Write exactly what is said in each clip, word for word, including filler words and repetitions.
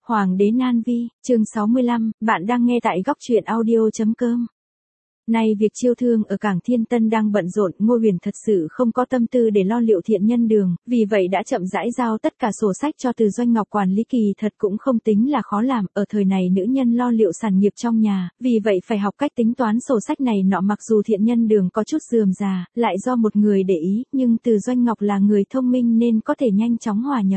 Hoàng đế Nan Vi, chương sáu mươi lăm, bạn đang nghe tại góc truyện audio.com. Nay việc chiêu thương ở cảng Thiên Tân đang bận rộn, Ngô Huyền thật sự không có tâm tư để lo liệu Thiện Nhân Đường, vì vậy đã chậm rãi giao tất cả sổ sách cho Từ Doanh Ngọc quản lý, kỳ thật cũng không tính là khó làm, ở thời này nữ nhân lo liệu sản nghiệp trong nhà, vì vậy phải học cách tính toán sổ sách này nọ. Mặc dù Thiện Nhân Đường có chút rườm rà, lại do một người để ý, nhưng Từ Doanh Ngọc là người thông minh nên có thể nhanh chóng hòa nhập.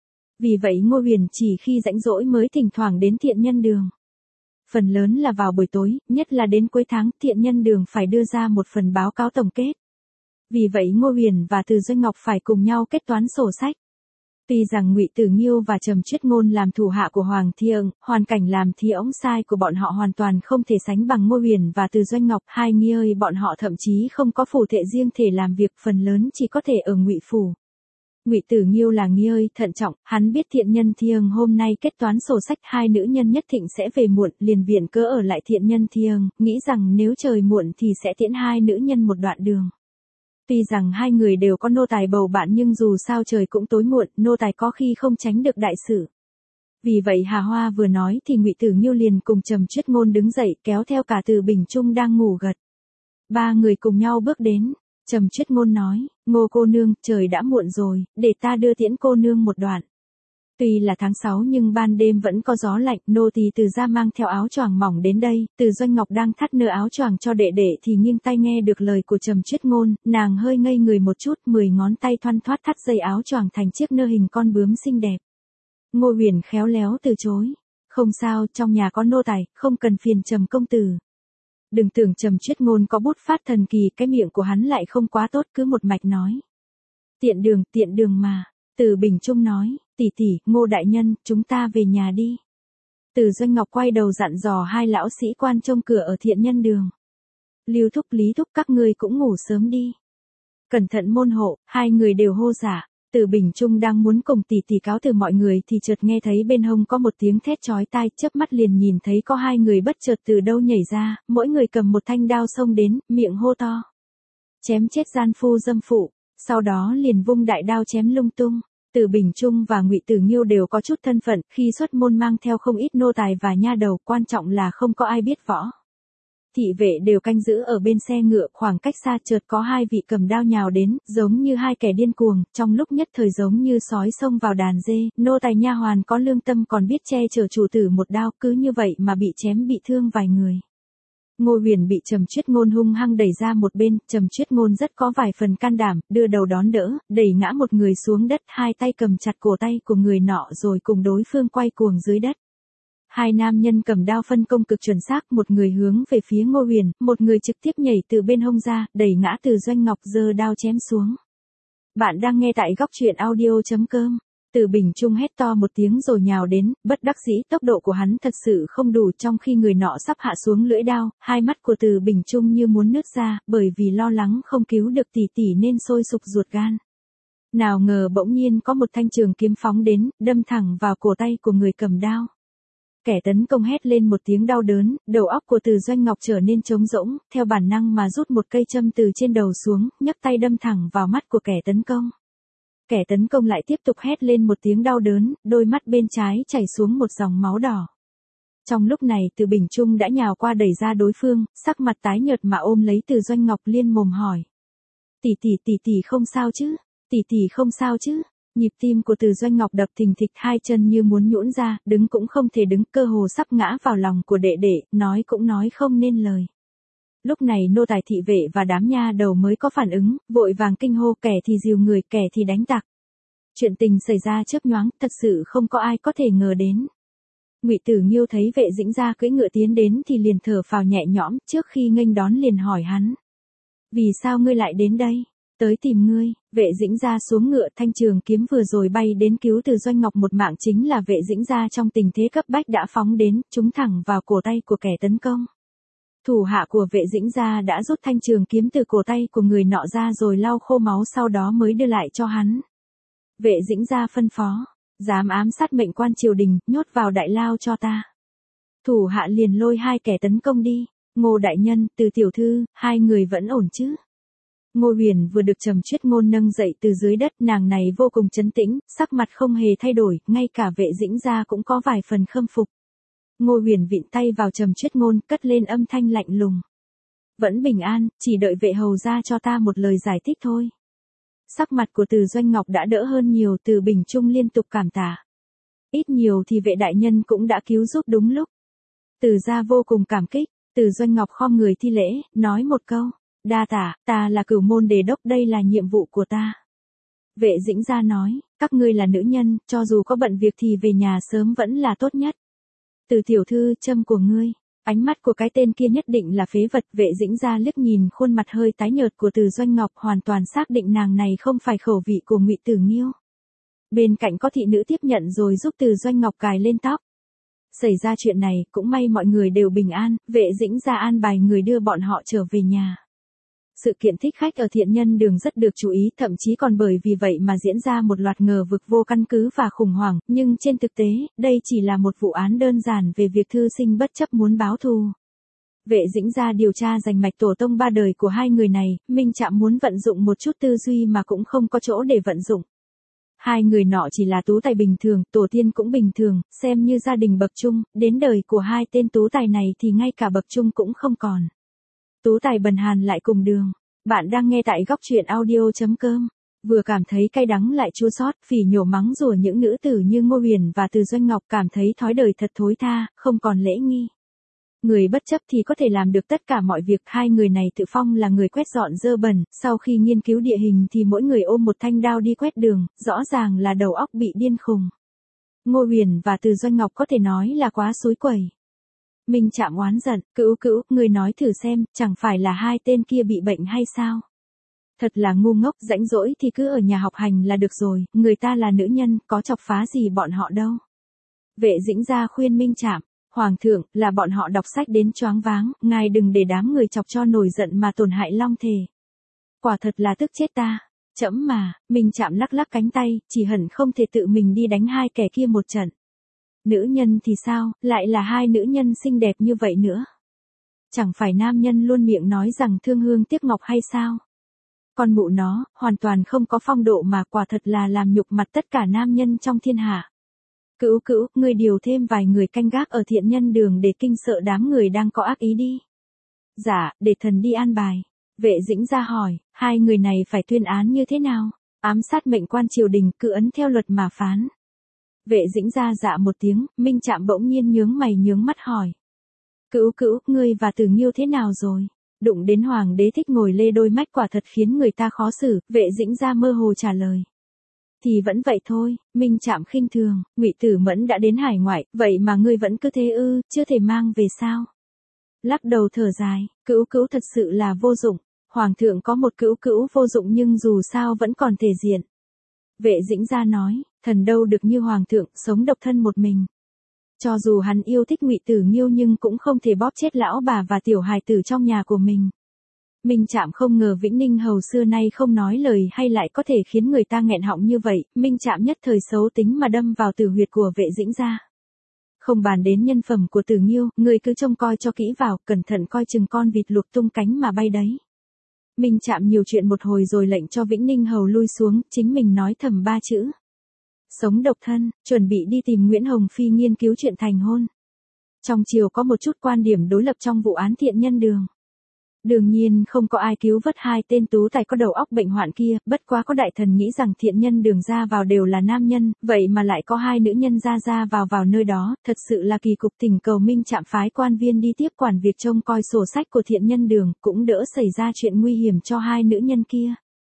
Vì vậy Ngô Huyền chỉ khi rảnh rỗi mới thỉnh thoảng đến Thiện Nhân Đường. Phần lớn là vào buổi tối, nhất là đến cuối tháng, Thiện Nhân Đường phải đưa ra một phần báo cáo tổng kết. Vì vậy Ngô Huyền và Từ Doanh Ngọc phải cùng nhau kết toán sổ sách. Tuy rằng Ngụy Tử Nghiêu và Trầm Chuyết Ngôn làm thủ hạ của Hoàng Thiêng, hoàn cảnh làm thi ống sai của bọn họ hoàn toàn không thể sánh bằng Ngô Huyền và Từ Doanh Ngọc. Hai nghi ơi, bọn họ thậm chí không có phủ thệ riêng thể làm việc, phần lớn chỉ có thể ở Ngụy phủ. Ngụy Tử Nghiêu là nghi ơi thận trọng, hắn biết Thiện Nhân Thiêng hôm nay kết toán sổ sách, hai nữ nhân nhất định sẽ về muộn, liền viện cớ ở lại Thiện Nhân Thiêng, nghĩ rằng nếu trời muộn thì sẽ tiễn hai nữ nhân một đoạn đường. Tuy rằng hai người đều có nô tài bầu bạn, nhưng dù sao trời cũng tối muộn, nô tài có khi không tránh được đại sự. Vì vậy Hà Hoa vừa nói thì Ngụy Tử Nghiêu liền cùng Trầm Chuyết Ngôn đứng dậy, kéo theo cả Từ Bình Trung đang ngủ gật. Ba người cùng nhau bước đến. Trầm Chuyết Ngôn nói, Ngô cô nương, trời đã muộn rồi, để ta đưa tiễn cô nương một đoạn. Tuy là tháng sáu nhưng ban đêm vẫn có gió lạnh, nô tỳ Từ gia mang theo áo choàng mỏng đến đây. Từ Doanh Ngọc đang thắt nơ áo choàng cho đệ đệ thì nghiêng tai nghe được lời của Trầm Chuyết Ngôn, nàng hơi ngây người một chút, mười ngón tay thoăn thoắt thắt dây áo choàng thành chiếc nơ hình con bướm xinh đẹp. Ngô Huyền khéo léo từ chối, không sao, trong nhà có nô tài, không cần phiền Trầm công tử. Đừng tưởng Trầm Chuyết Ngôn có bút phát thần kỳ, cái miệng của hắn lại không quá tốt, cứ một mạch nói. Tiện đường, tiện đường mà. Từ Bình Trung nói, tỷ tỷ, Ngô đại nhân, chúng ta về nhà đi. Từ Doanh Ngọc quay đầu dặn dò hai lão sĩ quan trông cửa ở Thiện Nhân Đường. Lưu thúc, Lý thúc, các ngươi cũng ngủ sớm đi. Cẩn thận môn hộ, hai người đều hô giả. Từ Bình Trung đang muốn cùng tỷ tỷ cáo từ mọi người thì chợt nghe thấy bên hông có một tiếng thét chói tai, chớp mắt liền nhìn thấy có hai người bất chợt từ đâu nhảy ra, mỗi người cầm một thanh đao xông đến, miệng hô to. Chém chết gian phu dâm phụ, sau đó liền vung đại đao chém lung tung. Từ Bình Trung và Ngụy Tử Nghiêu đều có chút thân phận, khi xuất môn mang theo không ít nô tài và nha đầu, quan trọng là không có ai biết võ. Thị vệ đều canh giữ ở bên xe ngựa, khoảng cách xa chợt có hai vị cầm đao nhào đến, giống như hai kẻ điên cuồng, trong lúc nhất thời giống như sói xông vào đàn dê, nô tài nha hoàn có lương tâm còn biết che chở chủ tử một đao, cứ như vậy mà bị chém bị thương vài người. Ngô Huyền bị Trầm Chuyết Ngôn hung hăng đẩy ra một bên, Trầm Chuyết Ngôn rất có vài phần can đảm, đưa đầu đón đỡ, đẩy ngã một người xuống đất, hai tay cầm chặt cổ tay của người nọ rồi cùng đối phương quay cuồng dưới đất. Hai nam nhân cầm đao phân công cực chuẩn xác, một người hướng về phía Ngô Huyền, một người trực tiếp nhảy từ bên hông ra, đẩy ngã Từ Doanh Ngọc, giơ đao chém xuống. Bạn đang nghe tại góc truyện audio.com. Từ Bình Trung hét to một tiếng rồi nhào đến, bất đắc dĩ tốc độ của hắn thật sự không đủ, trong khi người nọ sắp hạ xuống lưỡi đao, hai mắt của Từ Bình Trung như muốn nứt ra, bởi vì lo lắng không cứu được tỷ tỷ nên sôi sục ruột gan. Nào ngờ bỗng nhiên có một thanh trường kiếm phóng đến, đâm thẳng vào cổ tay của người cầm đao. Kẻ tấn công hét lên một tiếng đau đớn, đầu óc của Từ Doanh Ngọc trở nên trống rỗng, theo bản năng mà rút một cây châm từ trên đầu xuống, nhấc tay đâm thẳng vào mắt của kẻ tấn công. Kẻ tấn công lại tiếp tục hét lên một tiếng đau đớn, đôi mắt bên trái chảy xuống một dòng máu đỏ. Trong lúc này Từ Bình Trung đã nhào qua đẩy ra đối phương, sắc mặt tái nhợt mà ôm lấy Từ Doanh Ngọc, liên mồm hỏi. Tỷ tỷ tỷ tỷ không sao chứ? Tỷ tỷ không sao chứ? Nhịp tim của Từ Doanh Ngọc đập thình thịch, hai chân như muốn nhũn ra, đứng cũng không thể đứng, cơ hồ sắp ngã vào lòng của đệ đệ, nói cũng nói không nên lời. Lúc này nô tài thị vệ và đám nha đầu mới có phản ứng, vội vàng kinh hô, kẻ thì dìu người, kẻ thì đánh tặc. Chuyện tình xảy ra chớp nhoáng, thật sự không có ai có thể ngờ đến. Ngụy Tử Nghiêu thấy Vệ Dĩnh Gia cưỡi ngựa tiến đến thì liền thở phào nhẹ nhõm, trước khi nghênh đón liền hỏi hắn. Vì sao ngươi lại đến đây? Tới tìm ngươi. Vệ Dĩnh Gia xuống ngựa, thanh trường kiếm vừa rồi bay đến cứu Từ Doanh Ngọc một mạng chính là Vệ Dĩnh Gia trong tình thế cấp bách đã phóng đến, trúng thẳng vào cổ tay của kẻ tấn công. Thủ hạ của Vệ Dĩnh Gia đã rút thanh trường kiếm từ cổ tay của người nọ ra rồi lau khô máu, sau đó mới đưa lại cho hắn. Vệ Dĩnh Gia phân phó, dám ám sát mệnh quan triều đình, nhốt vào đại lao cho ta. Thủ hạ liền lôi hai kẻ tấn công đi. Ngô đại nhân, Từ tiểu thư, hai người vẫn ổn chứ? Ngô Huyền vừa được Trầm Chuyết Ngôn nâng dậy từ dưới đất, nàng này vô cùng trấn tĩnh, sắc mặt không hề thay đổi, ngay cả Vệ Dĩnh gia cũng có vài phần khâm phục. Ngô Huyền vịn tay vào Trầm Chuyết Ngôn, cất lên âm thanh lạnh lùng. Vẫn bình an, chỉ đợi vệ hầu gia cho ta một lời giải thích thôi. Sắc mặt của Từ Doanh Ngọc đã đỡ hơn nhiều, Từ Bình Trung liên tục cảm tạ. Ít nhiều thì vệ đại nhân cũng đã cứu giúp đúng lúc. Từ gia vô cùng cảm kích, Từ Doanh Ngọc khom người thi lễ, nói một câu. Đa tạ, ta là Cửu Môn Đề Đốc, đây là nhiệm vụ của ta. Vệ Dĩnh gia nói, các ngươi là nữ nhân, cho dù có bận việc thì về nhà sớm vẫn là tốt nhất. Từ tiểu thư, châm của ngươi. Ánh mắt của cái tên kia nhất định là phế vật. Vệ Dĩnh gia liếc nhìn khuôn mặt hơi tái nhợt của Từ Doanh Ngọc, hoàn toàn xác định nàng này không phải khẩu vị của Ngụy Tử Nghiêu. Bên cạnh có thị nữ tiếp nhận rồi giúp Từ Doanh Ngọc cài lên tóc. Xảy ra chuyện này, cũng may mọi người đều bình an, Vệ Dĩnh gia an bài người đưa bọn họ trở về nhà. Sự kiện thích khách ở Thiện Nhân Đường rất được chú ý, thậm chí còn bởi vì vậy mà diễn ra một loạt ngờ vực vô căn cứ và khủng hoảng, nhưng trên thực tế, đây chỉ là một vụ án đơn giản về việc thư sinh bất chấp muốn báo thù. Vệ Dĩnh gia điều tra rành mạch tổ tông ba đời của hai người này, Minh Trạm muốn vận dụng một chút tư duy mà cũng không có chỗ để vận dụng. Hai người nọ chỉ là tú tài bình thường, tổ tiên cũng bình thường, xem như gia đình bậc trung, đến đời của hai tên tú tài này thì ngay cả bậc trung cũng không còn. Tú tài bần hàn lại cùng đường. Bạn đang nghe tại góc truyện audio.com. Vừa cảm thấy cay đắng lại chua xót, phỉ nhổ mắng rủa những nữ tử như Ngô Huyền và Từ Doanh Ngọc, cảm thấy thói đời thật thối tha, không còn lễ nghi. Người bất chấp thì có thể làm được tất cả mọi việc. Hai người này tự phong là người quét dọn dơ bẩn, sau khi nghiên cứu địa hình thì mỗi người ôm một thanh đao đi quét đường, rõ ràng là đầu óc bị điên khùng. Ngô Huyền và Từ Doanh Ngọc có thể nói là quá xúi quẩy. Minh Trạm oán giận, cữu cữu, người nói thử xem, chẳng phải là hai tên kia bị bệnh hay sao? Thật là ngu ngốc, rãnh rỗi thì cứ ở nhà học hành là được rồi, người ta là nữ nhân, có chọc phá gì bọn họ đâu. Vệ Dĩnh gia khuyên Minh Trạm, Hoàng thượng, là bọn họ đọc sách đến choáng váng, ngài đừng để đám người chọc cho nổi giận mà tổn hại long thể. Quả thật là tức chết ta. Chẫm mà, Minh Trạm lắc lắc cánh tay, chỉ hận không thể tự mình đi đánh hai kẻ kia một trận. Nữ nhân thì sao, lại là hai nữ nhân xinh đẹp như vậy nữa. Chẳng phải nam nhân luôn miệng nói rằng thương hương tiếc ngọc hay sao? Con mụ nó, hoàn toàn không có phong độ mà, quả thật là làm nhục mặt tất cả nam nhân trong thiên hạ. Cữu cữu, ngươi điều thêm vài người canh gác ở Thiện Nhân Đường để kinh sợ đám người đang có ác ý đi. Dạ, để thần đi an bài. Vệ Dĩnh gia hỏi, hai người này phải tuyên án như thế nào? Ám sát mệnh quan triều đình, cứ ấn theo luật mà phán. Vệ Dĩnh gia dạ một tiếng, Minh Trạm bỗng nhiên nhướng mày nhướng mắt hỏi. Cữu cữu, ngươi và Tử Nghiêu thế nào rồi? Đụng đến hoàng đế thích ngồi lê đôi mách, quả thật khiến người ta khó xử. Vệ Dĩnh gia mơ hồ trả lời. Thì vẫn vậy thôi, Minh Trạm khinh thường, Ngụy Tử Mẫn đã đến hải ngoại, vậy mà ngươi vẫn cứ thế ư, chưa thể mang về sao? Lắc đầu thở dài, cữu cữu thật sự là vô dụng. Hoàng thượng có một cữu cữu vô dụng nhưng dù sao vẫn còn thể diện. Vệ Dĩnh gia nói, thần đâu được như hoàng thượng, sống độc thân một mình. Cho dù hắn yêu thích Ngụy Tử Nghiêu nhưng cũng không thể bóp chết lão bà và tiểu hài tử trong nhà của mình. Minh Trạm không ngờ Vĩnh Ninh hầu xưa nay không nói lời hay lại có thể khiến người ta nghẹn họng như vậy, Minh Trạm nhất thời xấu tính mà đâm vào tử huyệt của Vệ Dĩnh gia. Không bàn đến nhân phẩm của Tử Nghiêu, người cứ trông coi cho kỹ vào, cẩn thận coi chừng con vịt luộc tung cánh mà bay đấy. Minh Trạm nhiều chuyện một hồi rồi lệnh cho Vĩnh Ninh hầu lui xuống, chính mình nói thầm ba chữ. Sống độc thân, chuẩn bị đi tìm Nguyễn Hồng Phi nghiên cứu chuyện thành hôn. Trong triều có một chút quan điểm đối lập trong vụ án Thiện Nhân Đường. Đương nhiên không có ai cứu vớt hai tên tú tài có đầu óc bệnh hoạn kia, bất quá có đại thần nghĩ rằng Thiện Nhân Đường ra vào đều là nam nhân, vậy mà lại có hai nữ nhân ra ra vào vào nơi đó, thật sự là kỳ cục. Tình cầu Minh Trạm phái quan viên đi tiếp quản việc trông coi sổ sách của Thiện Nhân Đường, cũng đỡ xảy ra chuyện nguy hiểm cho hai nữ nhân kia.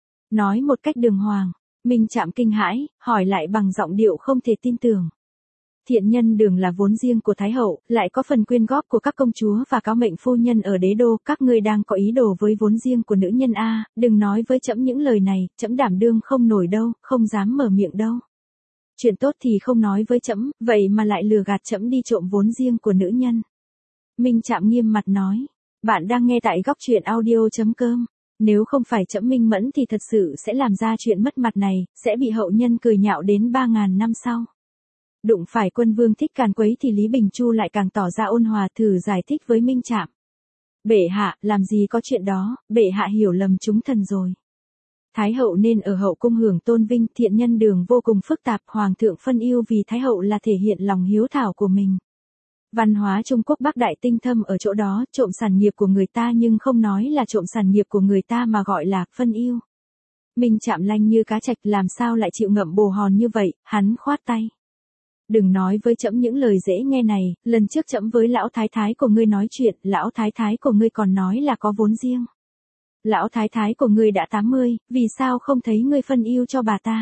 Nói một cách đường hoàng, Minh Trạm kinh hãi, hỏi lại bằng giọng điệu không thể tin tưởng. Thiện Nhân Đường là vốn riêng của Thái Hậu, lại có phần quyên góp của các công chúa và cáo mệnh phu nhân ở đế đô, các ngươi đang có ý đồ với vốn riêng của nữ nhân a, đừng nói với trẫm những lời này, trẫm đảm đương không nổi đâu, không dám mở miệng đâu. Chuyện tốt thì không nói với trẫm, vậy mà lại lừa gạt trẫm đi trộm vốn riêng của nữ nhân. Minh Trạm nghiêm mặt nói, bạn đang nghe tại góc truyện audio.com. Nếu không phải trẫm minh mẫn thì thật sự sẽ làm ra chuyện mất mặt này, sẽ bị hậu nhân cười nhạo đến ba ngàn năm sau. Đụng phải Quân Vương Thích càn quấy thì Lý Bình Chu lại càng tỏ ra ôn hòa, thử giải thích với Minh Trạm. Bệ hạ, làm gì có chuyện đó, bệ hạ hiểu lầm chúng thần rồi. Thái hậu nên ở hậu cung hưởng tôn vinh, thiện nhân đường vô cùng phức tạp, hoàng thượng phân yêu vì thái hậu là thể hiện lòng hiếu thảo của mình. Văn hóa Trung Quốc Bắc Đại tinh thâm ở chỗ đó, trộm sản nghiệp của người ta nhưng không nói là trộm sản nghiệp của người ta mà gọi là phân yêu. Minh Trạm lanh như cá trạch, làm sao lại chịu ngậm bồ hòn như vậy, hắn khoát tay. Đừng nói với trẫm những lời dễ nghe này, lần trước trẫm với lão thái thái của ngươi nói chuyện, lão thái thái của ngươi còn nói là có vốn riêng. Lão thái thái của ngươi đã tám mươi, vì sao không thấy ngươi phân yêu cho bà ta?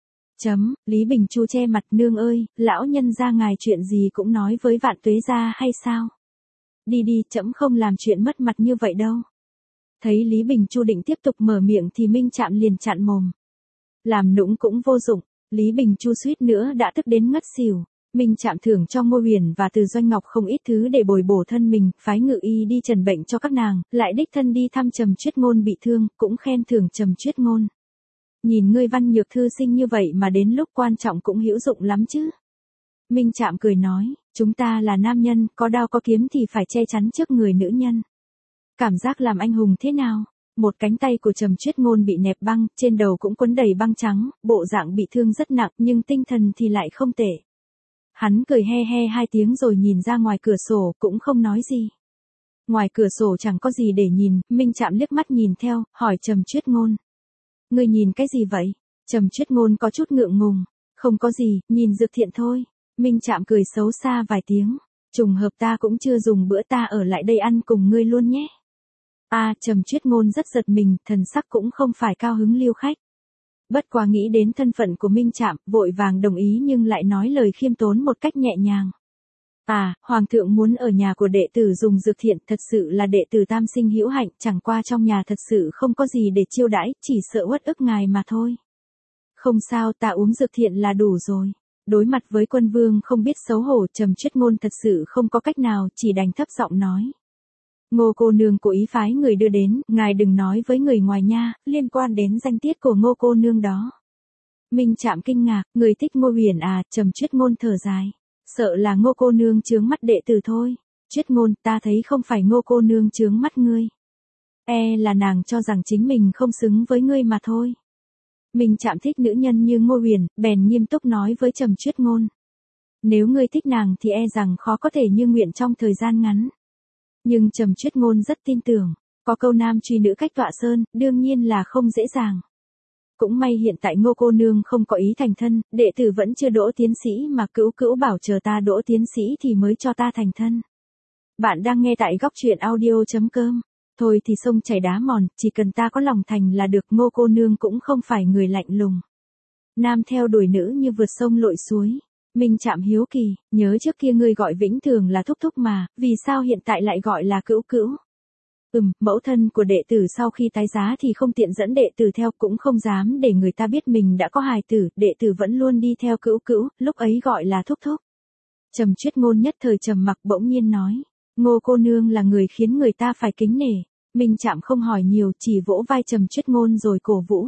Chấm, Lý Bình Chu che mặt, nương ơi, lão nhân gia ngài chuyện gì cũng nói với Vạn Tuế gia hay sao? Đi đi, trẫm không làm chuyện mất mặt như vậy đâu. Thấy Lý Bình Chu định tiếp tục mở miệng thì Minh Trạm liền chặn mồm. Làm nũng cũng vô dụng, Lý Bình Chu suýt nữa đã tức đến ngất xỉu. Minh Trạm thưởng cho Ngô Huyền và Từ Doanh Ngọc không ít thứ để bồi bổ thân mình, phái ngự y đi trần bệnh cho các nàng, lại đích thân đi thăm Trầm Chuyết Ngôn bị thương, cũng khen thưởng Trầm Chuyết Ngôn. Nhìn ngươi văn nhược thư sinh như vậy mà đến lúc quan trọng cũng hữu dụng lắm chứ. Minh Trạm cười nói, chúng ta là nam nhân, có đao có kiếm thì phải che chắn trước người nữ nhân. Cảm giác làm anh hùng thế nào? Một cánh tay của Trầm Chuyết Ngôn bị nẹp băng, trên đầu cũng quấn đầy băng trắng, bộ dạng bị thương rất nặng nhưng tinh thần thì lại không tệ. Hắn cười he he hai tiếng rồi nhìn ra ngoài cửa sổ, cũng không nói gì. Ngoài cửa sổ chẳng có gì để nhìn, Minh Trạm liếc mắt nhìn theo, hỏi Trầm Chuyết Ngôn. Ngươi nhìn cái gì vậy? Trầm Chuyết Ngôn có chút ngượng ngùng. Không có gì, nhìn Dược Thiện thôi. Minh Trạm cười xấu xa vài tiếng. Trùng hợp ta cũng chưa dùng bữa, ta ở lại đây ăn cùng ngươi luôn nhé. À, Trầm Chuyết Ngôn rất giật mình, thần sắc cũng không phải cao hứng lưu khách. Bất quá nghĩ đến thân phận của Minh Trạm, vội vàng đồng ý nhưng lại nói lời khiêm tốn một cách nhẹ nhàng. À, Hoàng thượng muốn ở nhà của đệ tử dùng Dược Thiện, thật sự là đệ tử tam sinh hữu hạnh, chẳng qua trong nhà thật sự không có gì để chiêu đãi, chỉ sợ uất ức ngài mà thôi. Không sao, ta uống Dược Thiện là đủ rồi. Đối mặt với quân vương không biết xấu hổ, Trầm Chuyết Ngôn thật sự không có cách nào, chỉ đành thấp giọng nói. Ngô cô nương cố ý phái người đưa đến, ngài đừng nói với người ngoài nha, liên quan đến danh tiết của Ngô cô nương đó. Minh Trạm kinh ngạc, người thích Ngô Huyền à? Trầm Chuyết Ngôn thở dài. Sợ là Ngô cô nương chướng mắt đệ tử thôi. Chuyết Ngôn, ta thấy không phải Ngô cô nương chướng mắt ngươi. E là nàng cho rằng chính mình không xứng với ngươi mà thôi. Minh Trạm thích nữ nhân như Ngô Huyền, bèn nghiêm túc nói với Trầm Chuyết Ngôn. Nếu ngươi thích nàng thì e rằng khó có thể như nguyện trong thời gian ngắn. Nhưng Trầm Chuyết Ngôn rất tin tưởng, có câu nam truy nữ cách tọa sơn, đương nhiên là không dễ dàng. Cũng may hiện tại Ngô cô nương không có ý thành thân, đệ tử vẫn chưa đỗ tiến sĩ mà cữu cữu bảo chờ ta đỗ tiến sĩ thì mới cho ta thành thân. Bạn đang nghe tại góc truyện audio chấm com. Thôi thì sông chảy đá mòn, chỉ cần ta có lòng thành là được. Ngô cô nương cũng không phải người lạnh lùng. Nam theo đuổi nữ như vượt sông lội suối. Minh Trạm hiếu kỳ, nhớ trước kia ngươi gọi Vĩnh Thường là thúc thúc mà, vì sao hiện tại lại gọi là cữu cữu? Ừm, mẫu thân của đệ tử sau khi tái giá thì không tiện dẫn đệ tử theo, cũng không dám để người ta biết mình đã có hài tử, đệ tử vẫn luôn đi theo cữu cữu, lúc ấy gọi là thúc thúc. Trầm Chuyết Ngôn nhất thời trầm mặc, bỗng nhiên nói, Ngô cô nương là người khiến người ta phải kính nể. Minh Trạm không hỏi nhiều, chỉ vỗ vai Trầm Chuyết Ngôn rồi cổ vũ.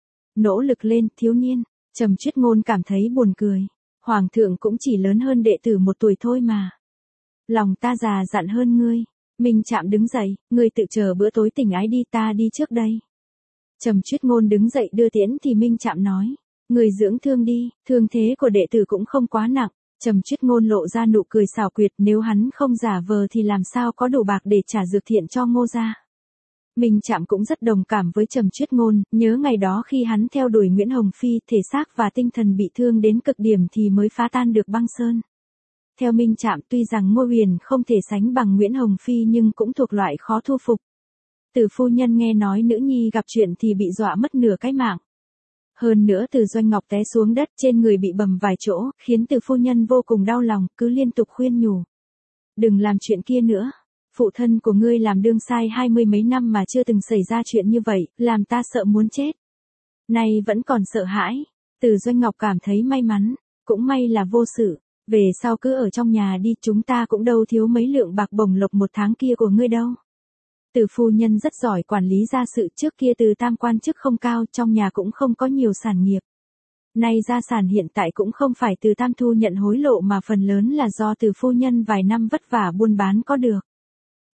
Nỗ lực lên, thiếu niên. Trầm Chuyết Ngôn cảm thấy buồn cười. Hoàng thượng cũng chỉ lớn hơn đệ tử một tuổi thôi mà. Lòng ta già dặn hơn ngươi. Minh Trạm đứng dậy, ngươi tự chờ bữa tối tình ái đi, ta đi trước đây. Trầm Chuyết Ngôn đứng dậy đưa tiễn thì Minh Trạm nói, ngươi dưỡng thương đi, thương thế của đệ tử cũng không quá nặng. Trầm Chuyết Ngôn lộ ra nụ cười xảo quyệt, nếu hắn không giả vờ thì làm sao có đủ bạc để trả Dược Thiện cho Ngô gia. Minh Trạm cũng rất đồng cảm với Trầm Chuyết Ngôn, nhớ ngày đó khi hắn theo đuổi Nguyễn Hồng Phi, thể xác và tinh thần bị thương đến cực điểm thì mới phá tan được băng sơn. Theo Minh Trạm, tuy rằng Ngô Huyền không thể sánh bằng Nguyễn Hồng Phi nhưng cũng thuộc loại khó thu phục. Từ phu nhân nghe nói nữ nhi gặp chuyện thì bị dọa mất nửa cái mạng. Hơn nữa Từ Doanh Ngọc té xuống đất, trên người bị bầm vài chỗ, khiến Từ phu nhân vô cùng đau lòng, cứ liên tục khuyên nhủ. Đừng làm chuyện kia nữa. Phụ thân của ngươi làm đương sai hai mươi mấy năm mà chưa từng xảy ra chuyện như vậy, làm ta sợ muốn chết. Nay vẫn còn sợ hãi. Từ Doanh Ngọc cảm thấy may mắn, cũng may là vô sự. Về sau cứ ở trong nhà đi, chúng ta cũng đâu thiếu mấy lượng bạc bổng lộc một tháng kia của ngươi đâu. Từ phu nhân rất giỏi quản lý gia sự, trước kia Từ tam quan chức không cao, trong nhà cũng không có nhiều sản nghiệp. Nay gia sản hiện tại cũng không phải Từ tam thu nhận hối lộ mà phần lớn là do Từ phu nhân vài năm vất vả buôn bán có được.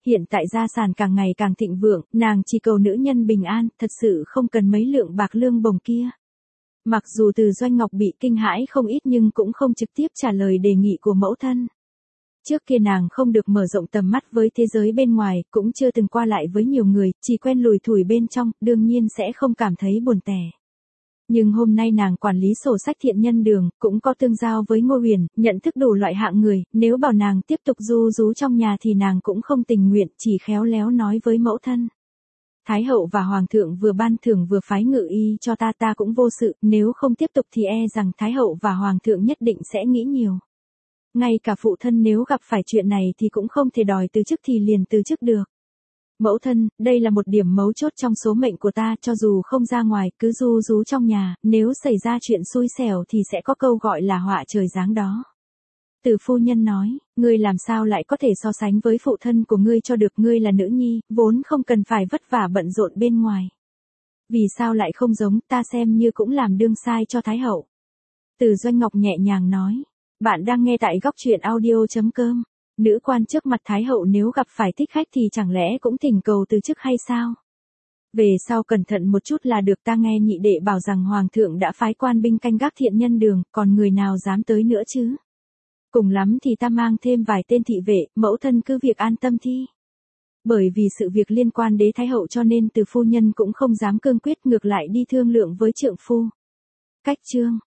hiện tại gia sản càng ngày càng thịnh vượng, nàng chỉ cầu nữ nhân bình an, thật sự không cần mấy lượng bạc lương bổng kia. Mặc dù Từ Doanh Ngọc bị kinh hãi không ít nhưng cũng không trực tiếp trả lời đề nghị của mẫu thân. Trước kia nàng không được mở rộng tầm mắt với thế giới bên ngoài, cũng chưa từng qua lại với nhiều người, chỉ quen lùi thủi bên trong, đương nhiên sẽ không cảm thấy buồn tẻ. Nhưng hôm nay nàng quản lý sổ sách thiện nhân đường, cũng có tương giao với Ngô Huyền, nhận thức đủ loại hạng người, nếu bảo nàng tiếp tục ru rú trong nhà thì nàng cũng không tình nguyện, chỉ khéo léo nói với mẫu thân. Thái hậu và hoàng thượng vừa ban thưởng vừa phái ngự y cho ta ta cũng vô sự, nếu không tiếp tục thì e rằng Thái hậu và hoàng thượng nhất định sẽ nghĩ nhiều. Ngay cả phụ thân nếu gặp phải chuyện này thì cũng không thể đòi từ chức thì liền từ chức được. Mẫu thân, đây là một điểm mấu chốt trong số mệnh của ta, cho dù không ra ngoài, cứ ru rú trong nhà, nếu xảy ra chuyện xui xẻo thì sẽ có câu gọi là họa trời giáng đó. Từ phu nhân nói, ngươi làm sao lại có thể so sánh với phụ thân của ngươi cho được, ngươi là nữ nhi, vốn không cần phải vất vả bận rộn bên ngoài. Vì sao lại không giống, ta xem như cũng làm đương sai cho Thái hậu. Từ Doanh Ngọc nhẹ nhàng nói, bạn đang nghe tại góc truyện audio chấm com. Nữ quan trước mặt Thái hậu nếu gặp phải thích khách thì chẳng lẽ cũng thỉnh cầu từ chức hay sao? Về sau cẩn thận một chút là được, ta nghe nhị đệ bảo rằng hoàng thượng đã phái quan binh canh gác thiện nhân đường, còn người nào dám tới nữa chứ? Cùng lắm thì ta mang thêm vài tên thị vệ, mẫu thân cứ việc an tâm thi. Bởi vì sự việc liên quan đến Thái hậu cho nên Từ phu nhân cũng không dám cương quyết, ngược lại đi thương lượng với trượng phu. Cách chương